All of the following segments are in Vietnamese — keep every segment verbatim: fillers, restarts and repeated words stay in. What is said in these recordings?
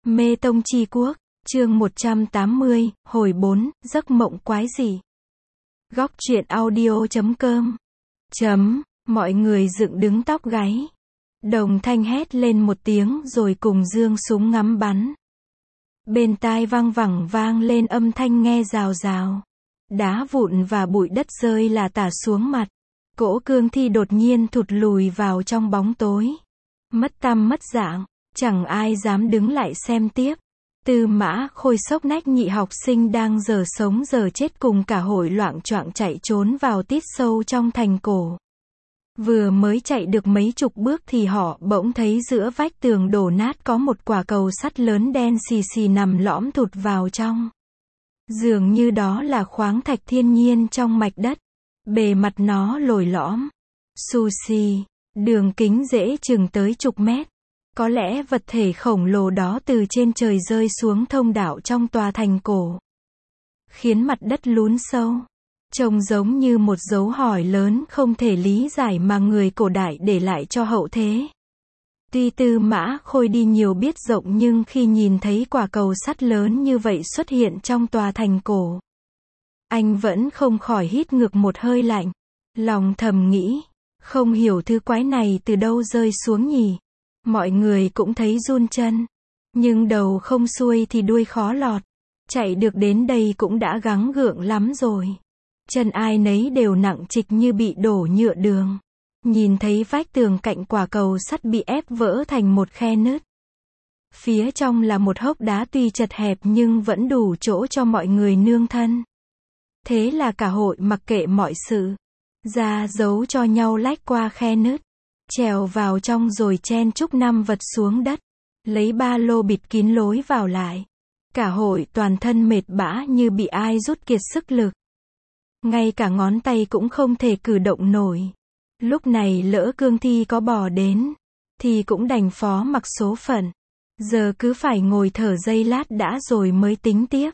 Mê Tông Chi Quốc, chương một trăm tám mươi, hồi bốn, giấc mộng quái dị. Góc truyện audio chấm com. Chấm, mọi người dựng đứng tóc gáy. Đồng Thanh hét lên một tiếng rồi cùng giương súng ngắm bắn. Bên tai vang vẳng vang lên âm thanh nghe rào rào. Đá vụn và bụi đất rơi là tả xuống mặt. Cỗ cương thi đột nhiên thụt lùi vào trong bóng tối. Mất tăm mất dạng, chẳng ai dám đứng lại xem tiếp. Tư Mã Khôi sốc nách nhị học sinh đang giờ sống giờ chết cùng cả hội loạng choạng chạy trốn vào tít sâu trong thành cổ. Vừa mới chạy được mấy chục bước thì họ bỗng thấy giữa vách tường đổ nát có một quả cầu sắt lớn đen xì xì nằm lõm thụt vào trong. Dường như đó là khoáng thạch thiên nhiên trong mạch đất. Bề mặt nó lồi lõm, xù xì, đường kính dễ chừng tới chục mét. Có lẽ vật thể khổng lồ đó từ trên trời rơi xuống thông đạo trong tòa thành cổ, khiến mặt đất lún sâu. Trông giống như một dấu hỏi lớn không thể lý giải mà người cổ đại để lại cho hậu thế. Tuy Tư Mã Khôi đi nhiều biết rộng nhưng khi nhìn thấy quả cầu sắt lớn như vậy xuất hiện trong tòa thành cổ, anh vẫn không khỏi hít ngược một hơi lạnh. Lòng thầm nghĩ, không hiểu thứ quái này từ đâu rơi xuống nhỉ. Mọi người cũng thấy run chân. Nhưng đầu không xuôi thì đuôi khó lọt. Chạy được đến đây cũng đã gắng gượng lắm rồi. Chân ai nấy đều nặng trịch như bị đổ nhựa đường. Nhìn thấy vách tường cạnh quả cầu sắt bị ép vỡ thành một khe nứt. Phía trong là một hốc đá tuy chật hẹp nhưng vẫn đủ chỗ cho mọi người nương thân. Thế là cả hội mặc kệ mọi sự, ra dấu cho nhau lách qua khe nứt, trèo vào trong rồi chen chúc năm vật xuống đất, lấy ba lô bịt kín lối vào lại. Cả hội toàn thân mệt bã như bị ai rút kiệt sức lực. Ngay cả ngón tay cũng không thể cử động nổi. Lúc này lỡ cương thi có bò đến, thì cũng đành phó mặc số phận. Giờ cứ phải ngồi thở giây lát đã rồi mới tính tiếp.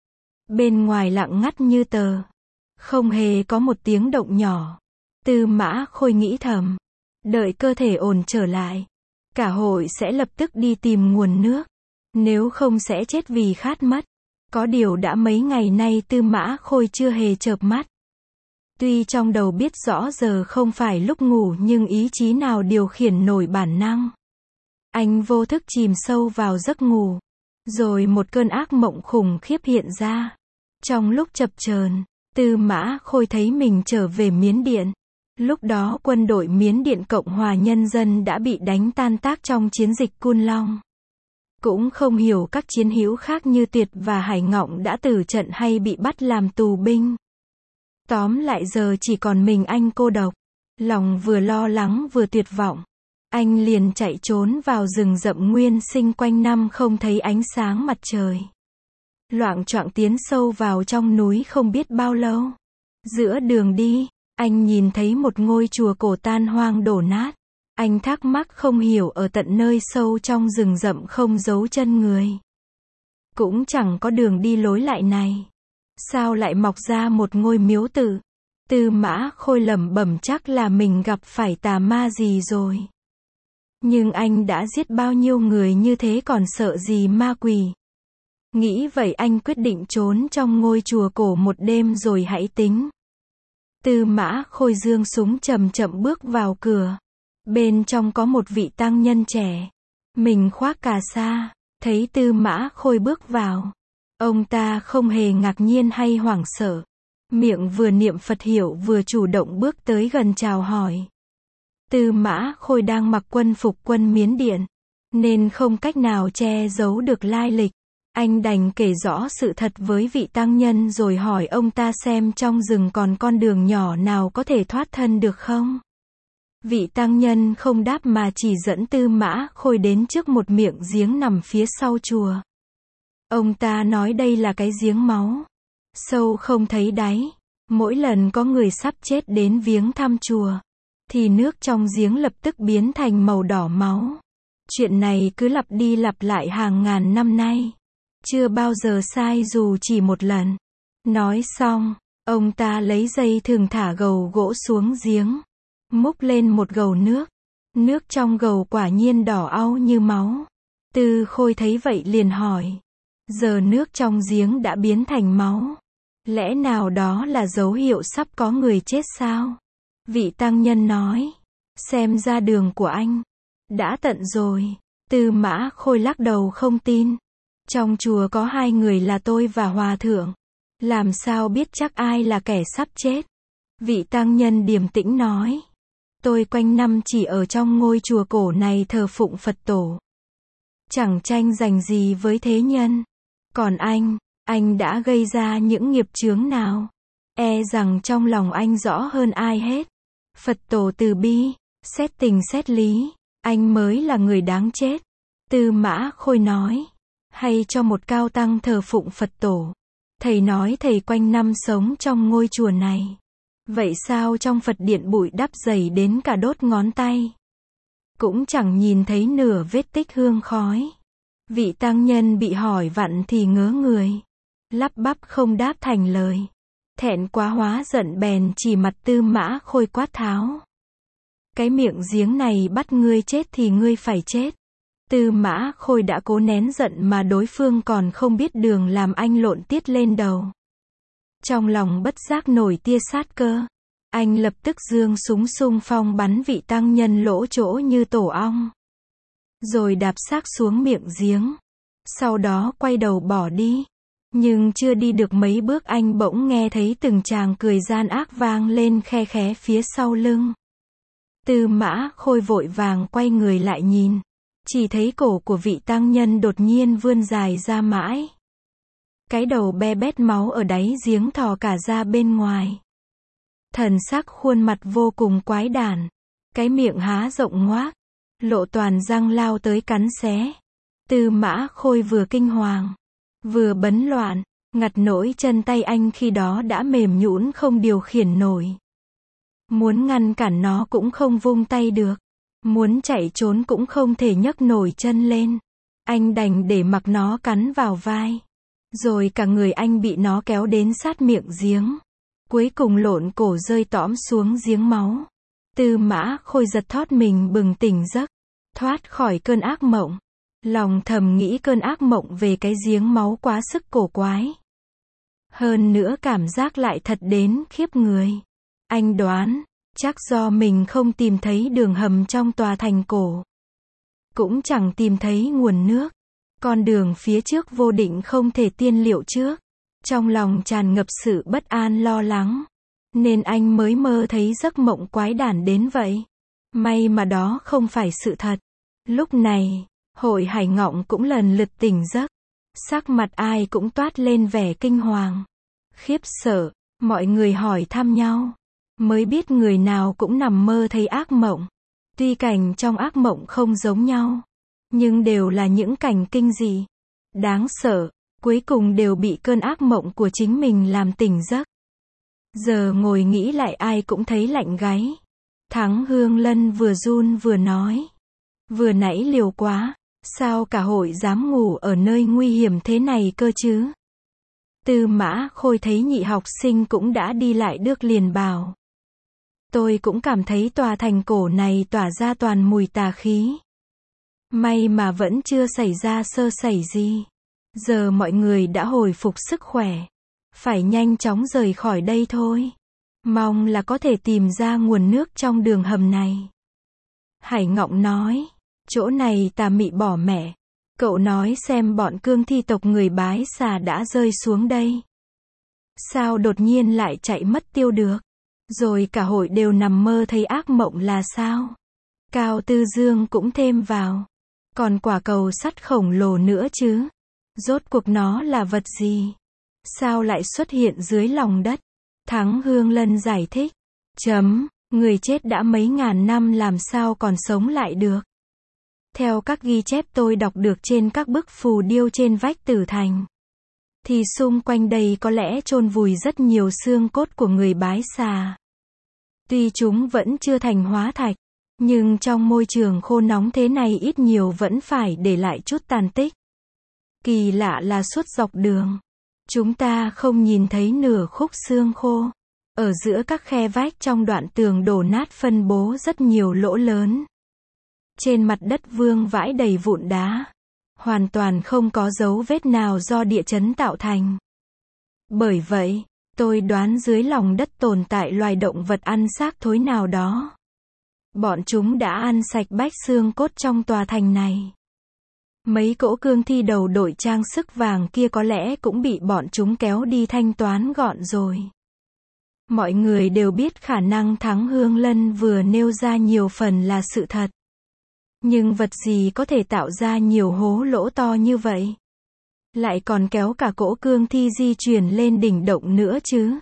Bên ngoài lặng ngắt như tờ. Không hề có một tiếng động nhỏ. Tư Mã Khôi nghĩ thầm. Đợi cơ thể ổn trở lại, cả hội sẽ lập tức đi tìm nguồn nước. Nếu không sẽ chết vì khát mất. Có điều đã mấy ngày nay Tư Mã Khôi chưa hề chợp mắt. Tuy trong đầu biết rõ giờ không phải lúc ngủ nhưng ý chí nào điều khiển nổi bản năng. Anh vô thức chìm sâu vào giấc ngủ. Rồi một cơn ác mộng khủng khiếp hiện ra. Trong lúc chập chờn, Tư Mã Khôi thấy mình trở về Miến Điện. Lúc đó quân đội Miến Điện Cộng hòa Nhân dân đã bị đánh tan tác trong chiến dịch Côn Long. Cũng không hiểu các chiến hữu khác như Tuyệt và Hải Ngọng đã tử trận hay bị bắt làm tù binh. Tóm lại giờ chỉ còn mình anh cô độc. Lòng vừa lo lắng vừa tuyệt vọng. Anh liền chạy trốn vào rừng rậm nguyên sinh quanh năm không thấy ánh sáng mặt trời. Loạng choạng tiến sâu vào trong núi không biết bao lâu. Giữa đường đi, anh nhìn thấy một ngôi chùa cổ tan hoang đổ nát. Anh thắc mắc không hiểu ở tận nơi sâu trong rừng rậm không giấu chân người. Cũng chẳng có đường đi lối lại này. Sao lại mọc ra một ngôi miếu tự? Tư Mã Khôi lẩm bẩm chắc là mình gặp phải tà ma gì rồi. Nhưng anh đã giết bao nhiêu người như thế còn sợ gì ma quỷ. Nghĩ vậy anh quyết định trốn trong ngôi chùa cổ một đêm rồi hãy tính. Tư Mã Khôi giương súng chậm chậm bước vào cửa. Bên trong có một vị tăng nhân trẻ. Mình khoác cà sa. Thấy Tư Mã Khôi bước vào. Ông ta không hề ngạc nhiên hay hoảng sợ. Miệng vừa niệm Phật hiệu vừa chủ động bước tới gần chào hỏi. Tư Mã Khôi đang mặc quân phục quân Miến Điện, nên không cách nào che giấu được lai lịch. Anh đành kể rõ sự thật với vị tăng nhân rồi hỏi ông ta xem trong rừng còn con đường nhỏ nào có thể thoát thân được không. Vị tăng nhân không đáp mà chỉ dẫn Tư Mã Khôi đến trước một miệng giếng nằm phía sau chùa. Ông ta nói đây là cái giếng máu. Sâu không thấy đáy. Mỗi lần có người sắp chết đến viếng thăm chùa, thì nước trong giếng lập tức biến thành màu đỏ máu. Chuyện này cứ lặp đi lặp lại hàng ngàn năm nay. Chưa bao giờ sai dù chỉ một lần. Nói xong, ông ta lấy dây thừng thả gầu gỗ xuống giếng. Múc lên một gầu nước. Nước trong gầu quả nhiên đỏ au như máu. Tư Khôi thấy vậy liền hỏi. Giờ nước trong giếng đã biến thành máu. Lẽ nào đó là dấu hiệu sắp có người chết sao? Vị tăng nhân nói. Xem ra đường của anh đã tận rồi. Tư Mã Khôi lắc đầu không tin. Trong chùa có hai người là tôi và hòa thượng. Làm sao biết chắc ai là kẻ sắp chết? Vị tăng nhân điềm tĩnh nói. Tôi quanh năm chỉ ở trong ngôi chùa cổ này thờ phụng Phật tổ. Chẳng tranh giành gì với thế nhân. Còn anh, anh đã gây ra những nghiệp chướng nào? E rằng trong lòng anh rõ hơn ai hết. Phật tổ từ bi, xét tình xét lý, anh mới là người đáng chết. Tư Mã Khôi nói. Hay cho một cao tăng thờ phụng Phật tổ. Thầy nói thầy quanh năm sống trong ngôi chùa này. Vậy sao trong Phật điện bụi đắp dày đến cả đốt ngón tay? Cũng chẳng nhìn thấy nửa vết tích hương khói. Vị tăng nhân bị hỏi vặn thì ngớ người. Lắp bắp không đáp thành lời. Thẹn quá hóa giận bèn chỉ mặt Tư Mã Khôi quát tháo. Cái miệng giếng này bắt ngươi chết thì ngươi phải chết. Tư Mã Khôi đã cố nén giận mà đối phương còn không biết đường làm anh lộn tiết lên đầu. Trong lòng bất giác nổi tia sát cơ. Anh lập tức giương súng xung phong bắn vị tăng nhân lỗ chỗ như tổ ong. Rồi đạp xác xuống miệng giếng. Sau đó quay đầu bỏ đi. Nhưng chưa đi được mấy bước anh bỗng nghe thấy từng tràng cười gian ác vang lên khe khé phía sau lưng. Tư Mã Khôi vội vàng quay người lại nhìn. Chỉ thấy cổ của vị tăng nhân đột nhiên vươn dài ra mãi. Cái đầu be bét máu ở đáy giếng thò cả ra bên ngoài. Thần sắc khuôn mặt vô cùng quái đản. Cái miệng há rộng ngoác. Lộ toàn răng lao tới cắn xé. Tư Mã Khôi vừa kinh hoàng, vừa bấn loạn. Ngặt nỗi chân tay anh khi đó đã mềm nhũn không điều khiển nổi. Muốn ngăn cản nó cũng không vung tay được. Muốn chạy trốn cũng không thể nhấc nổi chân lên. Anh đành để mặc nó cắn vào vai. Rồi cả người anh bị nó kéo đến sát miệng giếng. Cuối cùng lộn cổ rơi tõm xuống giếng máu. Tư Mã Khôi giật thót mình bừng tỉnh giấc. Thoát khỏi cơn ác mộng. Lòng thầm nghĩ cơn ác mộng về cái giếng máu quá sức cổ quái. Hơn nữa cảm giác lại thật đến khiếp người. Anh đoán, chắc do mình không tìm thấy đường hầm trong tòa thành cổ. Cũng chẳng tìm thấy nguồn nước. Con đường phía trước vô định không thể tiên liệu trước. Trong lòng tràn ngập sự bất an lo lắng. Nên anh mới mơ thấy giấc mộng quái đản đến vậy. May mà đó không phải sự thật. Lúc này, Hội Hải Ngọng cũng lần lượt tỉnh giấc. Sắc mặt ai cũng toát lên vẻ kinh hoàng. Khiếp sợ, mọi người hỏi thăm nhau. Mới biết người nào cũng nằm mơ thấy ác mộng. Tuy cảnh trong ác mộng không giống nhau. Nhưng đều là những cảnh kinh dị, đáng sợ. Cuối cùng đều bị cơn ác mộng của chính mình làm tỉnh giấc. Giờ ngồi nghĩ lại ai cũng thấy lạnh gáy. Thắng Hương Lân vừa run vừa nói. Vừa nãy liều quá. Sao cả hội dám ngủ ở nơi nguy hiểm thế này cơ chứ? Tư Mã Khôi thấy nhị học sinh cũng đã đi lại được liền bảo. Tôi cũng cảm thấy tòa thành cổ này tỏa ra toàn mùi tà khí. May mà vẫn chưa xảy ra sơ sẩy gì. Giờ mọi người đã hồi phục sức khỏe. Phải nhanh chóng rời khỏi đây thôi. Mong là có thể tìm ra nguồn nước trong đường hầm này. Hải Ngọng nói. Chỗ này tà mị bỏ mẹ. Cậu nói xem bọn cương thi tộc người Bái Xà đã rơi xuống đây. Sao đột nhiên lại chạy mất tiêu được? Rồi cả hội đều nằm mơ thấy ác mộng là sao? Cao Tư Dương cũng thêm vào. Còn quả cầu sắt khổng lồ nữa chứ? Rốt cuộc nó là vật gì? Sao lại xuất hiện dưới lòng đất? Thắng Hương Lân giải thích. Chấm, người chết đã mấy ngàn năm làm sao còn sống lại được? Theo các ghi chép tôi đọc được trên các bức phù điêu trên vách tử thành. Thì xung quanh đây có lẽ chôn vùi rất nhiều xương cốt của người Bái Xà. Tuy chúng vẫn chưa thành hóa thạch. Nhưng trong môi trường khô nóng thế này ít nhiều vẫn phải để lại chút tàn tích. Kỳ lạ là suốt dọc đường. Chúng ta không nhìn thấy nửa khúc xương khô. Ở giữa các khe vách trong đoạn tường đổ nát phân bố rất nhiều lỗ lớn. Trên mặt đất vương vãi đầy vụn đá. hoàn toàn không có dấu vết nào do địa chấn tạo thành. Bởi vậy, tôi đoán dưới lòng đất tồn tại loài động vật ăn xác thối nào đó. Bọn chúng đã ăn sạch bách xương cốt trong tòa thành này. Mấy cỗ cương thi đầu đội trang sức vàng kia có lẽ cũng bị bọn chúng kéo đi thanh toán gọn rồi. Mọi người đều biết khả năng Thắng Hương Lân vừa nêu ra nhiều phần là sự thật. Nhưng vật gì có thể tạo ra nhiều hố lỗ to như vậy? Lại còn kéo cả cỗ cương thi di chuyển lên đỉnh động nữa chứ?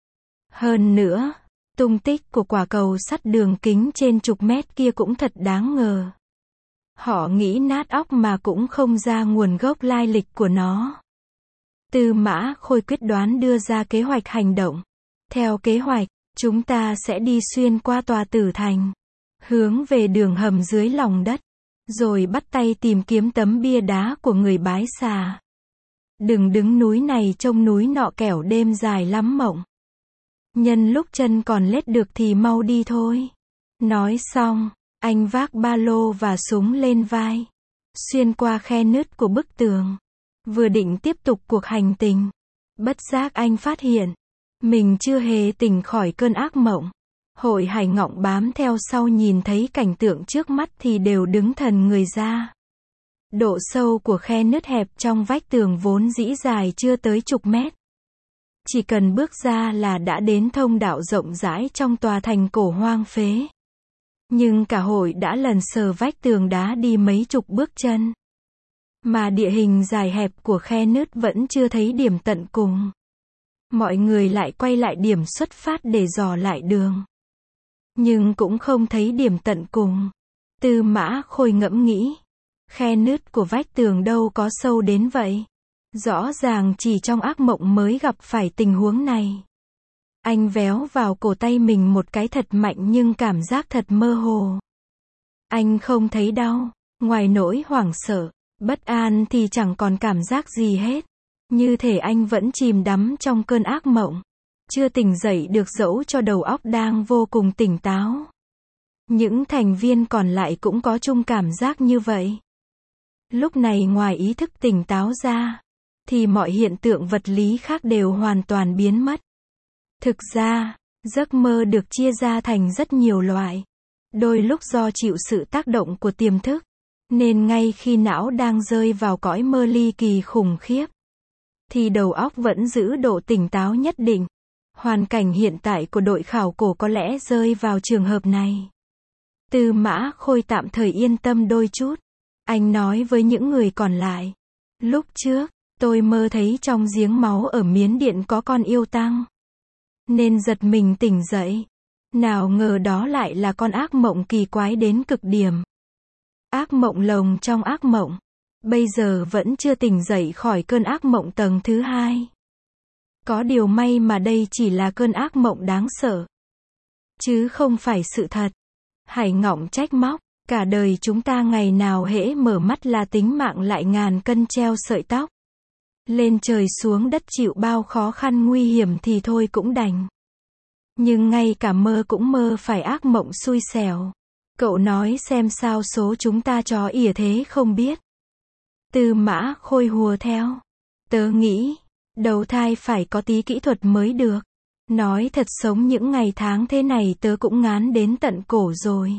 Hơn nữa, tung tích của quả cầu sắt đường kính trên chục mét kia cũng thật đáng ngờ. Họ nghĩ nát óc mà cũng không ra nguồn gốc lai lịch của nó. Tư Mã Khôi quyết đoán đưa ra kế hoạch hành động. Theo kế hoạch, chúng ta sẽ đi xuyên qua tòa tử thành, hướng về đường hầm dưới lòng đất, rồi bắt tay tìm kiếm tấm bia đá của người bái xà. Đừng đứng núi này trông núi nọ kẻo đêm dài lắm mộng. Nhân lúc chân còn lết được thì mau đi thôi. Nói xong, anh vác ba lô và súng lên vai, xuyên qua khe nứt của bức tường. Vừa định tiếp tục cuộc hành trình, bất giác anh phát hiện, mình chưa hề tỉnh khỏi cơn ác mộng. Hội Hải Ngọng bám theo sau nhìn thấy cảnh tượng trước mắt thì đều đứng thần người ra. Độ sâu của khe nứt hẹp trong vách tường vốn dĩ dài chưa tới chục mét. Chỉ cần bước ra là đã đến thông đạo rộng rãi trong tòa thành cổ hoang phế. Nhưng cả hội đã lần sờ vách tường đá đi mấy chục bước chân. Mà địa hình dài hẹp của khe nứt vẫn chưa thấy điểm tận cùng. Mọi người lại quay lại điểm xuất phát để dò lại đường. Nhưng cũng không thấy điểm tận cùng. Tư Mã Khôi ngẫm nghĩ. Khe nứt của vách tường đâu có sâu đến vậy. Rõ ràng chỉ trong ác mộng mới gặp phải tình huống này. Anh véo vào cổ tay mình một cái thật mạnh nhưng cảm giác thật mơ hồ. Anh không thấy đau. Ngoài nỗi hoảng sợ, bất an thì chẳng còn cảm giác gì hết. Như thể anh vẫn chìm đắm trong cơn ác mộng. Chưa tỉnh dậy được dẫu cho đầu óc đang vô cùng tỉnh táo. Những thành viên còn lại cũng có chung cảm giác như vậy. Lúc này ngoài ý thức tỉnh táo ra, thì mọi hiện tượng vật lý khác đều hoàn toàn biến mất. Thực ra, giấc mơ được chia ra thành rất nhiều loại. Đôi lúc do chịu sự tác động của tiềm thức, nên ngay khi não đang rơi vào cõi mơ ly kỳ khủng khiếp, thì đầu óc vẫn giữ độ tỉnh táo nhất định. Hoàn cảnh hiện tại của đội khảo cổ có lẽ rơi vào trường hợp này. Tư Mã Khôi tạm thời yên tâm đôi chút. Anh nói với những người còn lại. Lúc trước, tôi mơ thấy trong giếng máu ở Miến Điện có con yêu tăng. Nên giật mình tỉnh dậy. Nào ngờ đó lại là con ác mộng kỳ quái đến cực điểm. Ác mộng lồng trong ác mộng. Bây giờ vẫn chưa tỉnh dậy khỏi cơn ác mộng tầng thứ hai. Có điều may mà đây chỉ là cơn ác mộng đáng sợ, chứ không phải sự thật. Hải Ngọng trách móc, cả đời chúng ta ngày nào hễ mở mắt là tính mạng lại ngàn cân treo sợi tóc. Lên trời xuống đất chịu bao khó khăn nguy hiểm thì thôi cũng đành. Nhưng ngay cả mơ cũng mơ phải ác mộng xui xẻo. Cậu nói xem sao số chúng ta chó ỉa thế không biết. Tư Mã Khôi hùa theo. Tớ nghĩ, đầu thai phải có tí kỹ thuật mới được. Nói thật sống những ngày tháng thế này tớ cũng ngán đến tận cổ rồi.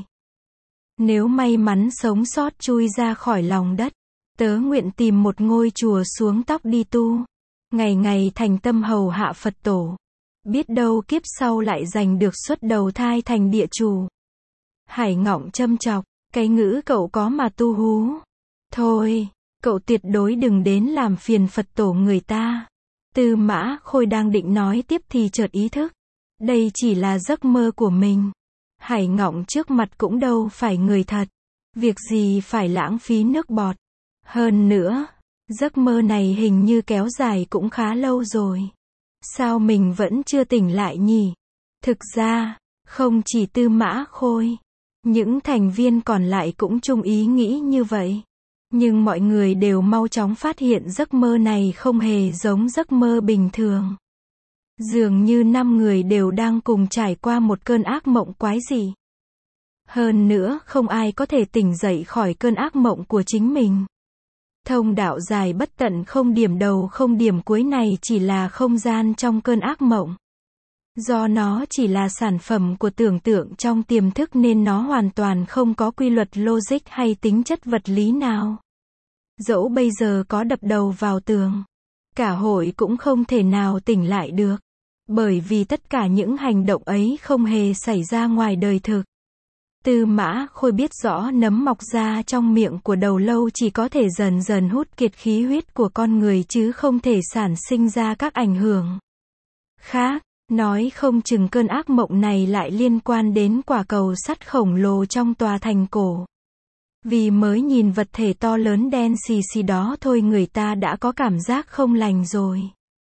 Nếu may mắn sống sót chui ra khỏi lòng đất, tớ nguyện tìm một ngôi chùa xuống tóc đi tu. Ngày ngày thành tâm hầu hạ Phật tổ. Biết đâu kiếp sau lại giành được suất đầu thai thành địa chủ. Hải Ngọng châm chọc, cái ngữ cậu có mà tu hú. Thôi, cậu tuyệt đối đừng đến làm phiền Phật tổ người ta. Tư Mã Khôi đang định nói tiếp thì chợt ý thức. Đây chỉ là giấc mơ của mình. Hải Ngọng trước mặt cũng đâu phải người thật. Việc gì phải lãng phí nước bọt. Hơn nữa, giấc mơ này hình như kéo dài cũng khá lâu rồi. Sao mình vẫn chưa tỉnh lại nhỉ? Thực ra, không chỉ Tư Mã Khôi, những thành viên còn lại cũng chung ý nghĩ như vậy. Nhưng mọi người đều mau chóng phát hiện giấc mơ này không hề giống giấc mơ bình thường. Dường như năm người đều đang cùng trải qua một cơn ác mộng quái dị. Hơn nữa, không ai có thể tỉnh dậy khỏi cơn ác mộng của chính mình. Thông đạo dài bất tận không điểm đầu không điểm cuối này chỉ là không gian trong cơn ác mộng. Do nó chỉ là sản phẩm của tưởng tượng trong tiềm thức nên nó hoàn toàn không có quy luật logic hay tính chất vật lý nào. Dẫu bây giờ có đập đầu vào tường, cả hội cũng không thể nào tỉnh lại được. Bởi vì tất cả những hành động ấy không hề xảy ra ngoài đời thực. Tư Mã Khôi biết rõ nấm mọc ra trong miệng của đầu lâu chỉ có thể dần dần hút kiệt khí huyết của con người chứ không thể sản sinh ra các ảnh hưởng khác. Nói không chừng cơn ác mộng này lại liên quan đến quả cầu sắt khổng lồ trong tòa thành cổ. Vì mới nhìn vật thể to lớn đen xì xì đó thôi người ta đã có cảm giác không lành rồi.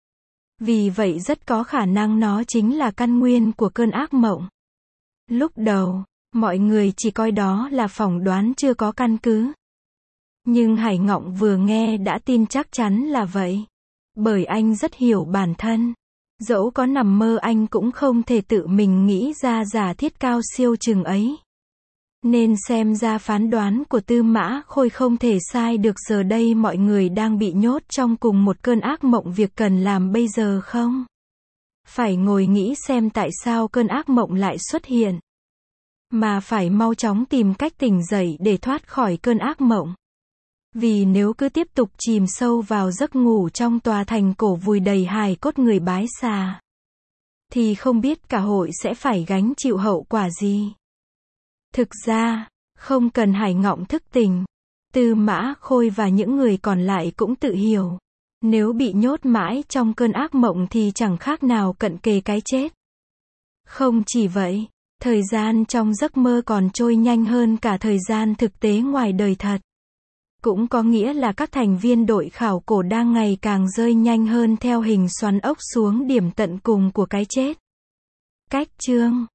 Vì vậy rất có khả năng nó chính là căn nguyên của cơn ác mộng. Lúc đầu, mọi người chỉ coi đó là phỏng đoán chưa có căn cứ. Nhưng Hải Ngọng vừa nghe đã tin chắc chắn là vậy. Bởi anh rất hiểu bản thân. Dẫu có nằm mơ anh cũng không thể tự mình nghĩ ra giả thiết cao siêu chừng ấy. Nên xem ra phán đoán của Tư Mã Khôi không thể sai được. Giờ đây mọi người đang bị nhốt trong cùng một cơn ác mộng, việc cần làm bây giờ không? Phải ngồi nghĩ xem tại sao cơn ác mộng lại xuất hiện. Mà phải mau chóng tìm cách tỉnh dậy để thoát khỏi cơn ác mộng. Vì nếu cứ tiếp tục chìm sâu vào giấc ngủ trong tòa thành cổ vùi đầy hài cốt người bái xà, thì không biết cả hội sẽ phải gánh chịu hậu quả gì. Thực ra, không cần Hải Ngọng thức tỉnh, Tư Mã Khôi và những người còn lại cũng tự hiểu. Nếu bị nhốt mãi trong cơn ác mộng thì chẳng khác nào cận kề cái chết. Không chỉ vậy, thời gian trong giấc mơ còn trôi nhanh hơn cả thời gian thực tế ngoài đời thật. Cũng có nghĩa là các thành viên đội khảo cổ đang ngày càng rơi nhanh hơn theo hình xoắn ốc xuống điểm tận cùng của cái chết. Cách chương